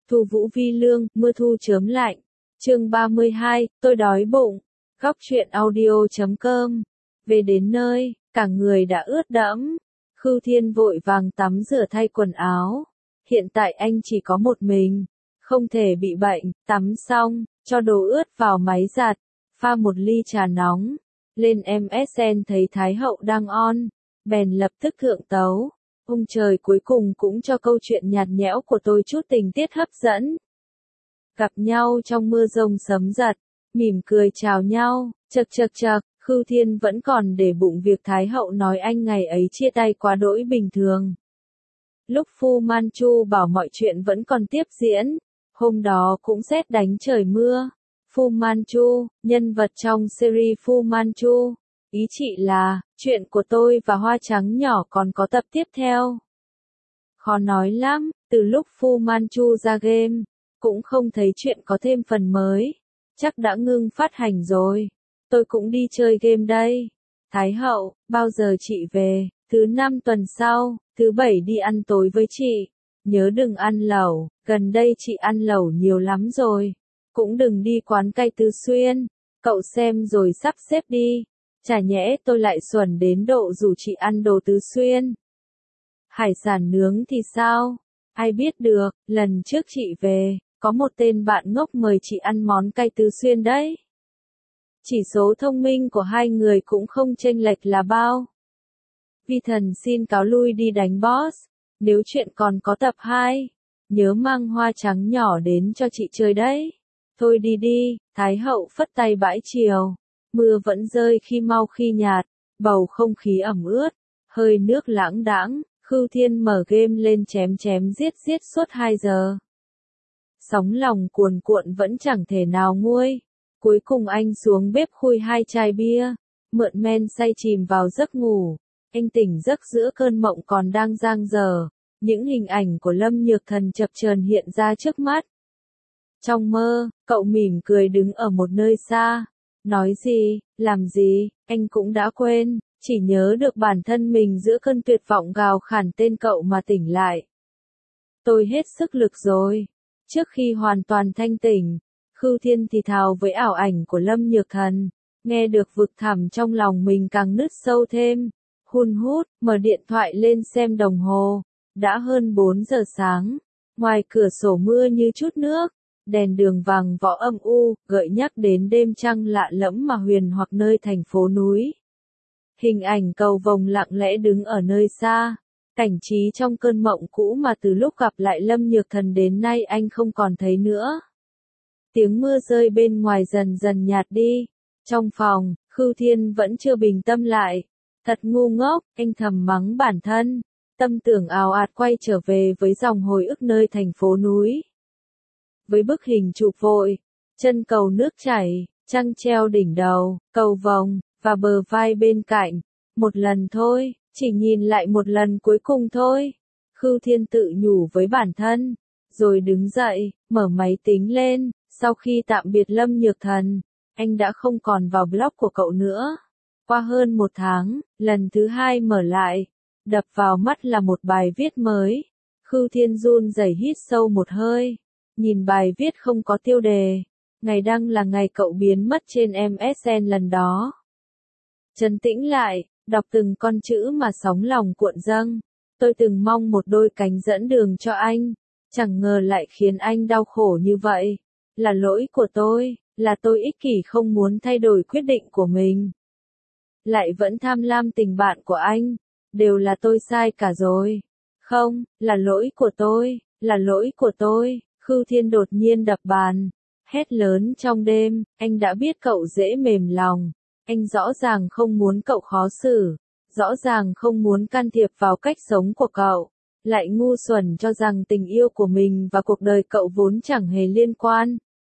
Thu Vũ Vi Lương, mưa thu chớm lạnh. Chương 32, tôi đói bụng. Góc truyện audio.com. Về đến nơi, cả người đã ướt đẫm. Khưu Thiên vội vàng tắm rửa thay quần áo. Hiện tại anh chỉ có một mình, không thể bị bệnh. Tắm xong, cho đồ ướt vào máy giặt, pha một ly trà nóng. Lên MSN thấy Thái Hậu đang on, bèn lập tức thượng tấu. Ông trời cuối cùng cũng cho câu chuyện nhạt nhẽo của tôi chút tình tiết hấp dẫn. Gặp nhau trong mưa rông sấm giật, mỉm cười chào nhau, chậc, Khưu Thiên vẫn còn để bụng việc Thái Hậu nói anh ngày ấy chia tay quá đỗi bình thường. Lúc Fu Manchu bảo mọi chuyện vẫn còn tiếp diễn, hôm đó cũng sét đánh trời mưa. Fu Manchu, nhân vật trong series Fu Manchu. Ý chị là, chuyện của tôi và Hoa Trắng Nhỏ còn có tập tiếp theo. Khó nói lắm, từ lúc Fu Manchu ra game, cũng không thấy chuyện có thêm phần mới. Chắc đã ngưng phát hành rồi. Tôi cũng đi chơi game đây. Thái Hậu, bao giờ chị về? Thứ 5 tuần sau, thứ 7 đi ăn tối với chị. Nhớ đừng ăn lẩu, gần đây chị ăn lẩu nhiều lắm rồi. Cũng đừng đi quán cay Tứ Xuyên. Cậu xem rồi sắp xếp đi. Chả nhẽ tôi lại xuẩn đến độ rủ chị ăn đồ Tứ Xuyên. Hải sản nướng thì sao? Ai biết được, lần trước chị về, có một tên bạn ngốc mời chị ăn món cay Tứ Xuyên đấy. Chỉ số thông minh của hai người cũng không chênh lệch là bao. Vi Thần xin cáo lui đi đánh boss. Nếu chuyện còn có tập 2, nhớ mang Hoa Trắng Nhỏ đến cho chị chơi đấy. Thôi đi đi, Thái Hậu phất tay bãi chiều. Mưa vẫn rơi khi mau khi nhạt, bầu không khí ẩm ướt, hơi nước lãng đãng. Khưu Thiên mở game lên chém giết suốt 2 giờ. Sóng lòng cuồn cuộn vẫn chẳng thể nào nguôi. Cuối cùng anh xuống bếp khui 2 chai bia, mượn men say chìm vào giấc ngủ. Anh tỉnh giấc giữa cơn mộng còn đang dang dở. Những hình ảnh của Lâm Nhược Thần chập chờn hiện ra trước mắt. Trong mơ, cậu mỉm cười đứng ở một nơi xa. Nói gì, làm gì, anh cũng đã quên, chỉ nhớ được bản thân mình giữa cơn tuyệt vọng gào khản tên cậu mà tỉnh lại. Tôi hết sức lực rồi. Trước khi hoàn toàn thanh tỉnh, Khưu Thiên thì thào với ảo ảnh của Lâm Nhược Thần, nghe được vực thẳm trong lòng mình càng nứt sâu thêm. Hun hút, mở điện thoại lên xem đồng hồ, đã hơn 4 giờ sáng, ngoài cửa sổ mưa như chút nước, đèn đường vàng võ âm u, gợi nhắc đến đêm trăng lạ lẫm mà huyền hoặc nơi thành phố núi. Hình ảnh cầu vồng lặng lẽ đứng ở nơi xa, cảnh trí trong cơn mộng cũ mà từ lúc gặp lại Lâm Nhược Thần đến nay anh không còn thấy nữa. Tiếng mưa rơi bên ngoài dần dần nhạt đi. Trong phòng, Khưu Thiên vẫn chưa bình tâm lại. Thật ngu ngốc, anh thầm mắng bản thân. Tâm tưởng ào ạt quay trở về với dòng hồi ức nơi thành phố núi. Với bức hình chụp vội, chân cầu nước chảy, trăng treo đỉnh đầu, cầu vồng, và bờ vai bên cạnh. Một lần thôi, chỉ nhìn lại một lần cuối cùng thôi. Khưu Thiên tự nhủ với bản thân. Rồi đứng dậy, mở máy tính lên. Sau khi tạm biệt Lâm Nhược Thần, anh đã không còn vào blog của cậu nữa. Qua hơn 1 tháng, lần thứ 2 mở lại, đập vào mắt là một bài viết mới. Khưu Thiên run rẩy hít sâu một hơi, nhìn bài viết không có tiêu đề. Ngày đăng là ngày cậu biến mất trên MSN lần đó. Trấn tĩnh lại, đọc từng con chữ mà sóng lòng cuộn dâng. Tôi từng mong một đôi cánh dẫn đường cho anh, chẳng ngờ lại khiến anh đau khổ như vậy. Là lỗi của tôi, là tôi ích kỷ không muốn thay đổi quyết định của mình. Lại vẫn tham lam tình bạn của anh, đều là tôi sai cả rồi. Không, là lỗi của tôi, là lỗi của tôi. Khưu Thiên đột nhiên đập bàn, hét lớn trong đêm, anh đã biết cậu dễ mềm lòng. Anh rõ ràng không muốn cậu khó xử, rõ ràng không muốn can thiệp vào cách sống của cậu. Lại ngu xuẩn cho rằng tình yêu của mình và cuộc đời cậu vốn chẳng hề liên quan.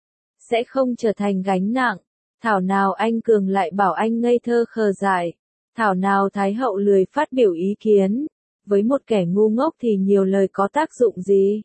Sẽ không trở thành gánh nặng. Thảo nào anh Cường lại bảo anh ngây thơ khờ dại. Thảo nào Thái Hậu lười phát biểu ý kiến. Với một kẻ ngu ngốc thì nhiều lời có tác dụng gì.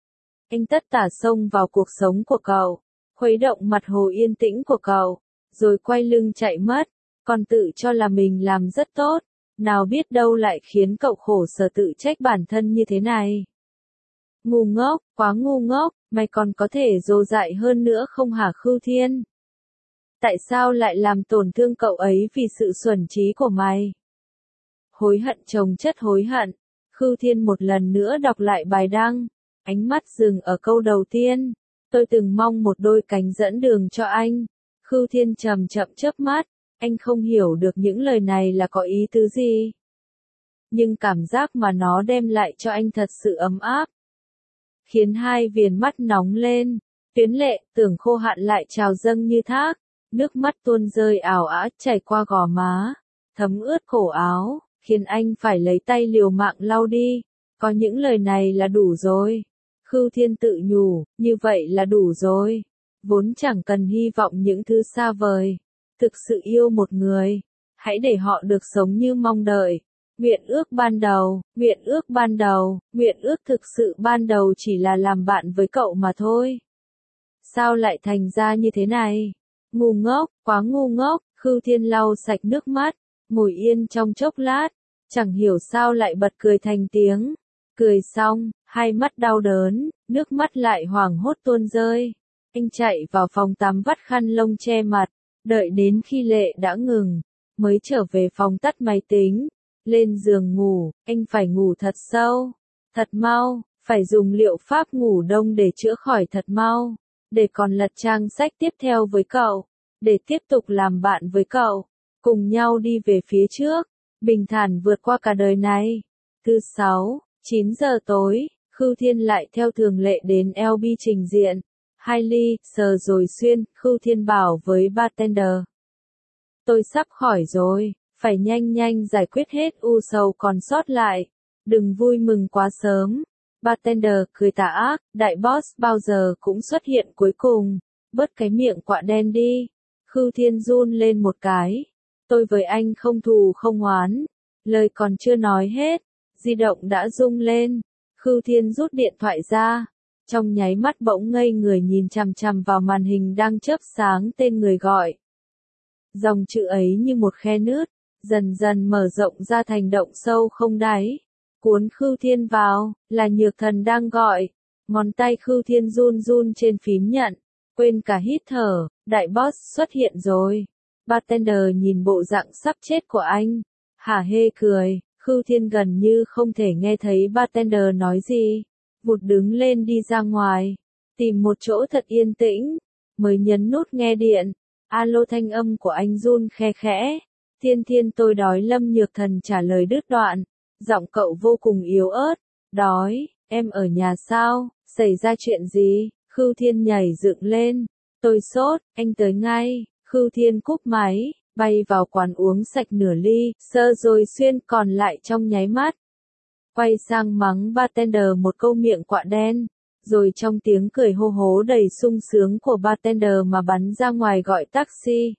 Anh tất tả xông vào cuộc sống của cậu, khuấy động mặt hồ yên tĩnh của cậu, rồi quay lưng chạy mất, còn tự cho là mình làm rất tốt. Nào biết đâu lại khiến cậu khổ sở tự trách bản thân như thế này. Ngu ngốc, quá ngu ngốc, Mày còn có thể dồ dại hơn nữa không hả Khưu Thiên? Tại sao lại làm tổn thương cậu ấy vì sự xuẩn trí của mày? Hối hận chồng chất hối hận. Khưu Thiên một lần nữa đọc lại bài đăng. Ánh mắt dừng ở câu đầu tiên. Tôi từng mong một đôi cánh dẫn đường cho anh. Khưu Thiên chậm chậm chớp mắt. Anh không hiểu được những lời này là có ý tứ gì. Nhưng cảm giác mà nó đem lại cho anh thật sự ấm áp. Khiến hai viền mắt nóng lên. Tuyến lệ, tưởng khô hạn lại trào dâng như thác. Nước mắt tuôn rơi ảo ả chảy qua gò má. Thấm ướt cổ áo, khiến anh phải lấy tay liều mạng lau đi. Có những lời này là đủ rồi. Khưu Thiên tự nhủ, như vậy là đủ rồi. Vốn chẳng cần hy vọng những thứ xa vời. Thực sự yêu một người, hãy để họ được sống như mong đợi. Nguyện ước ban đầu, nguyện ước ban đầu, nguyện ước thực sự ban đầu chỉ là làm bạn với cậu mà thôi. Sao lại thành ra như thế này? Ngu ngốc, quá ngu ngốc. Khưu Thiên lau sạch nước mắt, ngồi yên trong chốc lát, chẳng hiểu sao lại bật cười thành tiếng. Cười xong, hai mắt đau đớn, nước mắt lại hoảng hốt tuôn rơi. Anh chạy vào phòng tắm vắt khăn lông che mặt, đợi đến khi lệ đã ngừng, mới trở về phòng tắt máy tính, lên giường ngủ. Anh phải ngủ thật sâu, thật mau, phải dùng liệu pháp ngủ đông để chữa khỏi thật mau, để còn lật trang sách tiếp theo với cậu, để tiếp tục làm bạn với cậu, cùng nhau đi về phía trước, bình thản vượt qua cả đời này. Thứ 6, 9 giờ tối, Khưu Thiên lại theo thường lệ đến LB trình diện. 2 ly, sờ rồi xuyên, Khưu Thiên bảo với bartender. Tôi sắp khỏi rồi, phải nhanh nhanh giải quyết hết u sầu còn sót lại. Đừng vui mừng quá sớm. Bartender cười tà ác, đại boss bao giờ cũng xuất hiện cuối cùng. Bớt cái miệng quạ đen đi. Khưu Thiên run lên một cái. Tôi với anh không thù không oán. Lời còn chưa nói hết. Di động đã rung lên. Khưu Thiên rút điện thoại ra. Trong nháy mắt bỗng ngây người nhìn chằm chằm vào màn hình đang chớp sáng tên người gọi. Dòng chữ ấy như một khe nứt, dần dần mở rộng ra thành động sâu không đáy. Cuốn Khưu Thiên vào, là Nhược Thần đang gọi. Ngón tay Khưu Thiên run run trên phím nhận, quên cả hít thở, đại boss xuất hiện rồi. Bartender nhìn bộ dạng sắp chết của anh, hả hê cười. Khưu Thiên gần như không thể nghe thấy bartender nói gì, vụt đứng lên đi ra ngoài, tìm một chỗ thật yên tĩnh, mới nhấn nút nghe điện. Alo, thanh âm của anh run khe khẽ. Thiên Thiên, tôi đói. Lâm Nhược Thần trả lời đứt đoạn, giọng cậu vô cùng yếu ớt. Đói, em ở nhà sao, xảy ra chuyện gì? Khưu Thiên nhảy dựng lên. Tôi sốt, anh tới ngay. Khưu Thiên cúp máy, bay vào quán uống sạch nửa ly, sơ rồi xuyên còn lại trong nháy mắt. Quay sang mắng bartender một câu miệng quạ đen, rồi trong tiếng cười hô hố đầy sung sướng của bartender mà bắn ra ngoài gọi taxi.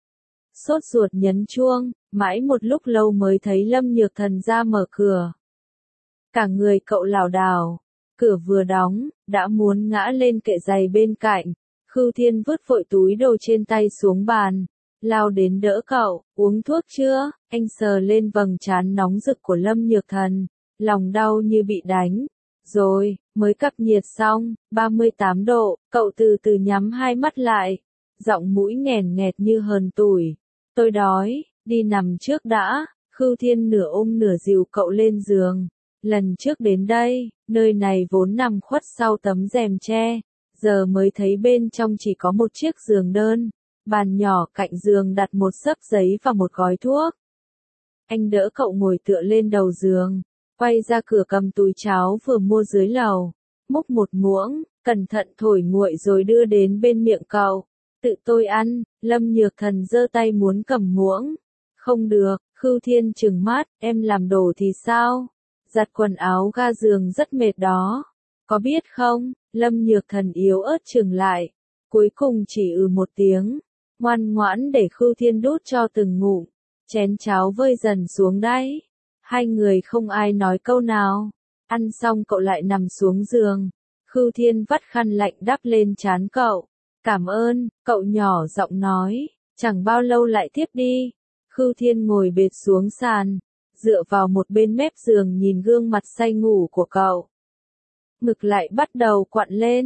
Sốt ruột nhấn chuông, mãi một lúc lâu mới thấy Lâm Nhược Thần ra mở cửa. Cả người cậu lảo đảo, cửa vừa đóng, đã muốn ngã lên kệ giày bên cạnh. Khưu Thiên vứt vội túi đồ trên tay xuống bàn, lao đến đỡ cậu. Uống thuốc chưa? Anh sờ lên vầng trán nóng rực của Lâm Nhược Thần, lòng đau như bị đánh. Rồi, mới cập nhiệt xong, 38 độ, cậu từ từ nhắm hai mắt lại, giọng mũi nghèn nghẹt như hờn tủi. Tôi đói, đi nằm trước đã. Khưu Thiên nửa ôm nửa dìu cậu lên giường. Lần trước đến đây, nơi này vốn nằm khuất sau tấm rèm tre, giờ mới thấy bên trong chỉ có một chiếc giường đơn, bàn nhỏ cạnh giường đặt một xấp giấy và một gói thuốc. Anh đỡ cậu ngồi tựa lên đầu giường, quay ra cửa cầm túi cháo vừa mua dưới lầu, múc một muỗng, cẩn thận thổi nguội rồi đưa đến bên miệng cậu. Tự tôi ăn. Lâm Nhược Thần giơ tay muốn cầm muỗng. Không được. Khưu Thiên trừng mắt, em làm đồ thì sao? Giặt quần áo ga giường rất mệt đó. Có biết không? Lâm Nhược Thần yếu ớt trừng lại. Cuối cùng chỉ một tiếng. Ngoan ngoãn để Khưu Thiên đút cho từng ngụm. Chén cháo vơi dần xuống đáy. Hai người không ai nói câu nào. Ăn xong cậu lại nằm xuống giường. Khưu Thiên vắt khăn lạnh đắp lên trán cậu. Cảm ơn, cậu nhỏ giọng nói. Chẳng bao lâu lại tiếp đi. Khưu Thiên ngồi bệt xuống sàn, dựa vào một bên mép giường nhìn gương mặt say ngủ của cậu. Ngực lại bắt đầu quặn lên.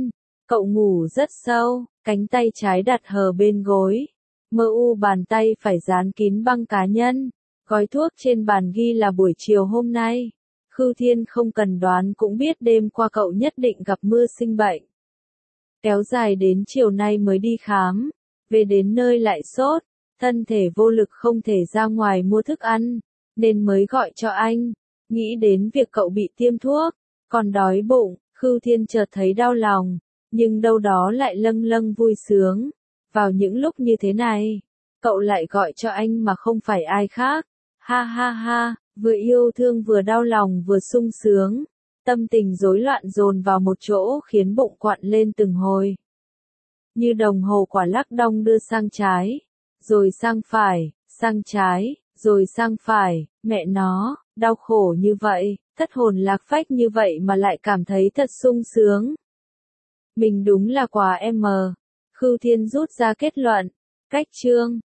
Cậu ngủ rất sâu, cánh tay trái đặt hờ bên gối. Mơ u bàn tay phải dán kín băng cá nhân. Gói thuốc trên bàn ghi là buổi chiều hôm nay. Khưu Thiên không cần đoán cũng biết đêm qua cậu nhất định gặp mưa sinh bệnh. Kéo dài đến chiều nay mới đi khám. Về đến nơi lại sốt, thân thể vô lực không thể ra ngoài mua thức ăn, nên mới gọi cho anh. Nghĩ đến việc cậu bị tiêm thuốc, còn đói bụng, Khưu Thiên chợt thấy đau lòng, nhưng đâu đó lại lâng lâng vui sướng. Vào những lúc như thế này, cậu lại gọi cho anh mà không phải ai khác. Ha ha ha, vừa yêu thương vừa đau lòng vừa sung sướng. Tâm tình rối loạn dồn vào một chỗ khiến bụng quặn lên từng hồi. Như đồng hồ quả lắc đong đưa sang trái, rồi sang phải, sang trái, rồi sang phải, mẹ nó, đau khổ như vậy, thất hồn lạc phách như vậy mà lại cảm thấy thật sung sướng. Mình đúng là quà em. Khưu Thiên rút ra kết luận. Cách chương